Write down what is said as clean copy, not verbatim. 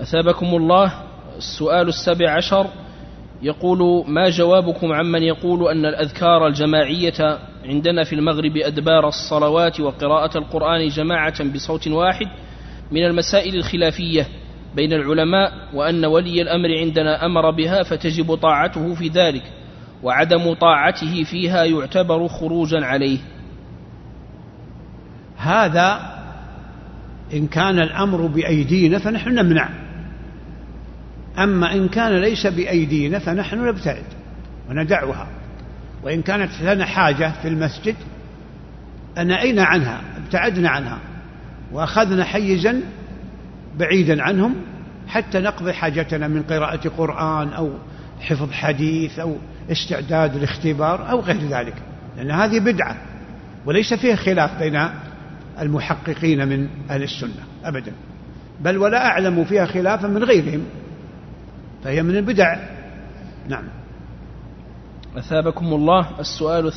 أثابكم الله. السؤال 17 يقول: ما جوابكم عمن يقول أن الأذكار الجماعية عندنا في المغرب أدبار الصلوات وقراءة القرآن جماعة بصوت واحد من المسائل الخلافية بين العلماء، وأن ولي الأمر عندنا أمر بها فتجب طاعته في ذلك، وعدم طاعته فيها يعتبر خروجا عليه؟ هذا إن كان الأمر بأيدينا فنحن نمنع، أما إن كان ليس بأيدينا فنحن نبتعد وندعها. وإن كانت لنا حاجة في المسجد نأينا عنها، ابتعدنا عنها وأخذنا حيزا بعيدا عنهم حتى نقضي حاجتنا من قراءة قرآن أو حفظ حديث أو استعداد الاختبار أو غير ذلك، لأن هذه بدعة وليس فيها خلاف بين المحققين من أهل السنة أبدا، بل ولا أعلم فيها خلافا من غيرهم، فهي من البدع. نعم. أثابكم الله. السؤال